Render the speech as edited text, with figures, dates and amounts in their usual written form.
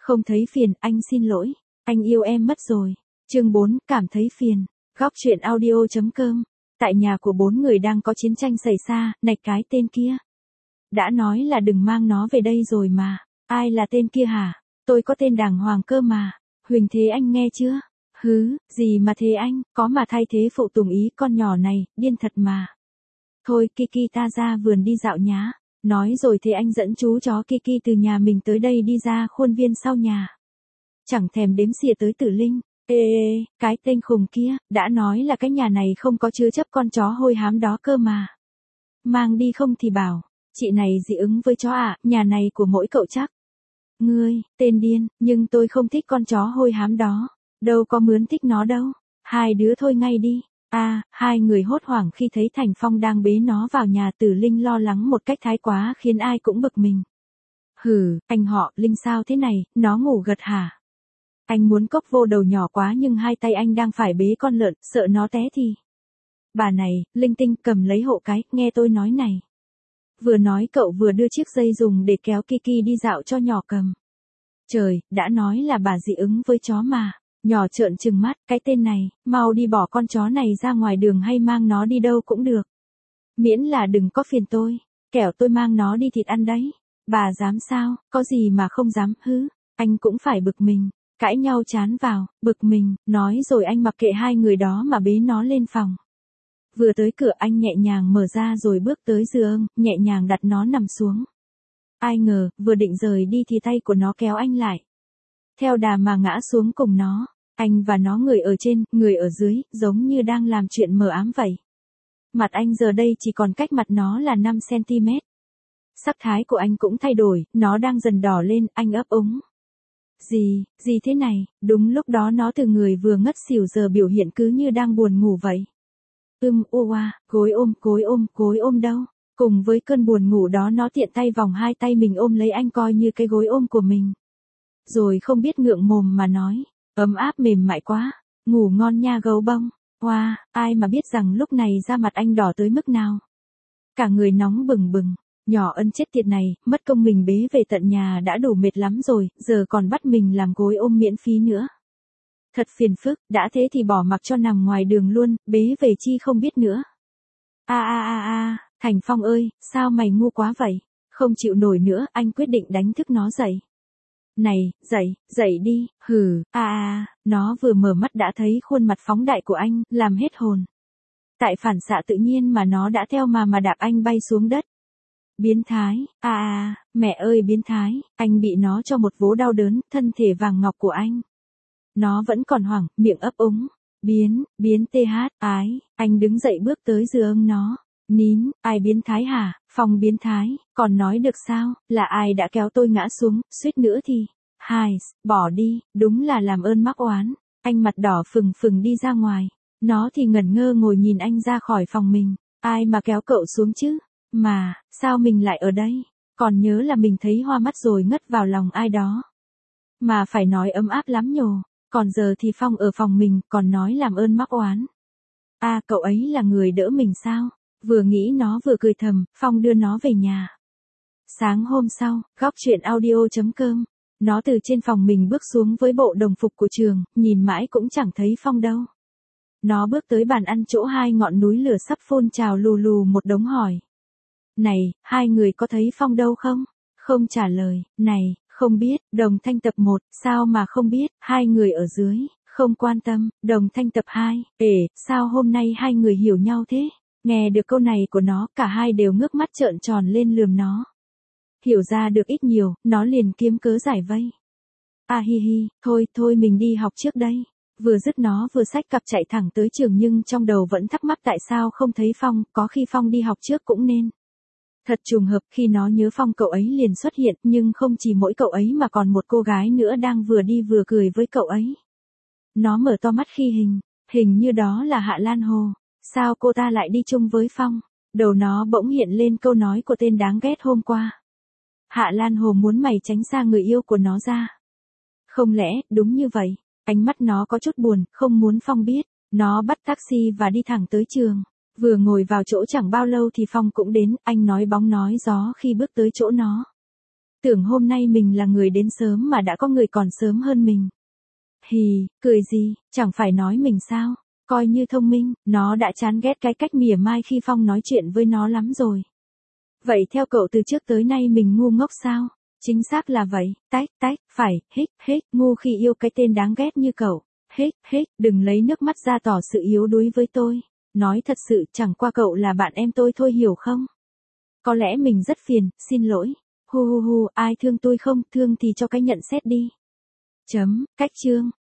Không thấy phiền, anh xin lỗi. Anh yêu em mất rồi. Chương 4, cảm thấy phiền. Góc truyện audio.com. Tại nhà của 4 người đang có chiến tranh xảy ra, nạch cái tên kia. Đã nói là đừng mang nó về đây rồi mà. Ai là tên kia hả? Tôi có tên đàng hoàng cơ mà. Huỳnh Thế Anh nghe chưa? Hứ, gì mà thế anh, có mà thay thế phụ tùng ý con nhỏ này, điên thật mà. Thôi Kiki ta ra vườn đi dạo nhá. Nói rồi Thế Anh dẫn chú chó Kiki từ nhà mình tới đây đi ra khuôn viên sau nhà. Chẳng thèm đếm xỉa tới Tử Linh. Ê, cái tên khùng kia, đã nói là cái nhà này không có chứa chấp con chó hôi hám đó cơ mà. Mang đi không thì bảo, chị này dị ứng với chó à, nhà này của mỗi cậu chắc. Ngươi, tên điên, nhưng tôi không thích con chó hôi hám đó. Đâu có mướn thích nó đâu. Hai đứa thôi ngay đi. Hai người hốt hoảng khi thấy Thành Phong đang bế nó vào nhà. Tử Linh lo lắng một cách thái quá khiến ai cũng bực mình. Hừ, anh họ, Linh sao thế này, nó ngủ gật hả? Anh muốn cốc vô đầu nhỏ quá nhưng hai tay anh đang phải bế con lợn, sợ nó té thì. Bà này, linh tinh cầm lấy hộ cái, nghe tôi nói này. Vừa nói cậu vừa đưa chiếc dây dùng để kéo Kiki đi dạo cho nhỏ cầm. Trời, đã nói là bà dị ứng với chó mà. Nhỏ trợn trừng mắt, cái tên này, mau đi bỏ con chó này ra ngoài đường hay mang nó đi đâu cũng được. Miễn là đừng có phiền tôi, kẻo tôi mang nó đi thịt ăn đấy. Bà dám sao, có gì mà không dám, hứ, anh cũng phải bực mình. Cãi nhau chán vào, bực mình, nói rồi anh mặc kệ hai người đó mà bế nó lên phòng. Vừa tới cửa anh nhẹ nhàng mở ra rồi bước tới giường, nhẹ nhàng đặt nó nằm xuống. Ai ngờ, vừa định rời đi thì tay của nó kéo anh lại. Theo đà mà ngã xuống cùng nó, anh và nó người ở trên, người ở dưới, giống như đang làm chuyện mờ ám vậy. Mặt anh giờ đây chỉ còn cách mặt nó là 5cm. Sắc thái của anh cũng thay đổi, nó đang dần đỏ lên, anh ấp úng. Gì thế này, đúng lúc đó nó từ người vừa ngất xỉu giờ biểu hiện cứ như đang buồn ngủ vậy. Gối ôm đâu. Cùng với cơn buồn ngủ đó nó tiện tay vòng hai tay mình ôm lấy anh coi như cái gối ôm của mình. Rồi không biết ngượng mồm mà nói, ấm áp mềm mại quá, ngủ ngon nha gấu bông. Ai mà biết rằng lúc này da mặt anh đỏ tới mức nào. Cả người nóng bừng bừng. Nhỏ ân chết tiệt này, mất công mình bế về tận nhà đã đủ mệt lắm rồi, giờ còn bắt mình làm gối ôm miễn phí nữa. Thật phiền phức, đã thế thì bỏ mặc cho nằm ngoài đường luôn, bế về chi không biết nữa. Thành Phong ơi, sao mày ngu quá vậy? Không chịu nổi nữa, anh quyết định đánh thức nó dậy. Này, dậy đi, nó vừa mở mắt đã thấy khuôn mặt phóng đại của anh, làm hết hồn. Tại phản xạ tự nhiên mà nó đã theo mà đạp anh bay xuống đất. Biến thái, mẹ ơi biến thái, anh bị nó cho một vố đau đớn, thân thể vàng ngọc của anh. Nó vẫn còn hoảng, miệng ấp úng. Biến anh đứng dậy bước tới giường nó. Nín, ai biến thái hả, Phong biến thái, còn nói được sao, là ai đã kéo tôi ngã xuống, suýt nữa thì. Bỏ đi, đúng là làm ơn mắc oán. Anh mặt đỏ phừng phừng đi ra ngoài. Nó thì ngẩn ngơ ngồi nhìn anh ra khỏi phòng mình. Ai mà kéo cậu xuống chứ? Mà, sao mình lại ở đây? Còn nhớ là mình thấy hoa mắt rồi ngất vào lòng ai đó. Mà phải nói ấm áp lắm nhồ. Còn giờ thì Phong ở phòng mình, còn nói làm ơn mắc oán. Cậu ấy là người đỡ mình sao? Vừa nghĩ nó vừa cười thầm, Phong đưa nó về nhà. Sáng hôm sau, góc truyện audio.com. Nó từ trên phòng mình bước xuống với bộ đồng phục của trường, nhìn mãi cũng chẳng thấy Phong đâu. Nó bước tới bàn ăn chỗ hai ngọn núi lửa sắp phun trào lù một đống hỏi. Này, hai người có thấy Phong đâu không? Không trả lời, này, không biết, Đồng Thanh tập 1, sao mà không biết, hai người ở dưới, không quan tâm, Đồng Thanh tập 2, sao hôm nay hai người hiểu nhau thế? Nghe được câu này của nó, cả hai đều ngước mắt trợn tròn lên lườm nó. Hiểu ra được ít nhiều, nó liền kiếm cớ giải vây. Thôi mình đi học trước đây. Vừa dứt nó vừa xách cặp chạy thẳng tới trường nhưng trong đầu vẫn thắc mắc tại sao không thấy Phong, có khi Phong đi học trước cũng nên. Thật trùng hợp khi nó nhớ Phong cậu ấy liền xuất hiện nhưng không chỉ mỗi cậu ấy mà còn một cô gái nữa đang vừa đi vừa cười với cậu ấy. Nó mở to mắt khi hình như đó là Hạ Lan Hồ. Sao cô ta lại đi chung với Phong? Đầu nó bỗng hiện lên câu nói của tên đáng ghét hôm qua. Hạ Lan Hồ muốn mày tránh xa người yêu của nó ra. Không lẽ, đúng như vậy? Ánh mắt nó có chút buồn, không muốn Phong biết. Nó bắt taxi và đi thẳng tới trường. Vừa ngồi vào chỗ chẳng bao lâu thì Phong cũng đến, anh nói bóng nói gió khi bước tới chỗ nó. Tưởng hôm nay mình là người đến sớm mà đã có người còn sớm hơn mình. Hì, cười gì, chẳng phải nói mình sao, coi như thông minh, nó đã chán ghét cái cách mỉa mai khi Phong nói chuyện với nó lắm rồi. Vậy theo cậu từ trước tới nay mình ngu ngốc sao? Chính xác là vậy, tách, phải, hích, ngu khi yêu cái tên đáng ghét như cậu. Hích, đừng lấy nước mắt ra tỏ sự yếu đuối với tôi. Nói thật sự chẳng qua cậu là bạn em tôi thôi hiểu không? Có lẽ mình rất phiền, xin lỗi. Hu, ai thương tôi không, thương thì cho cái nhận xét đi. Cách chương.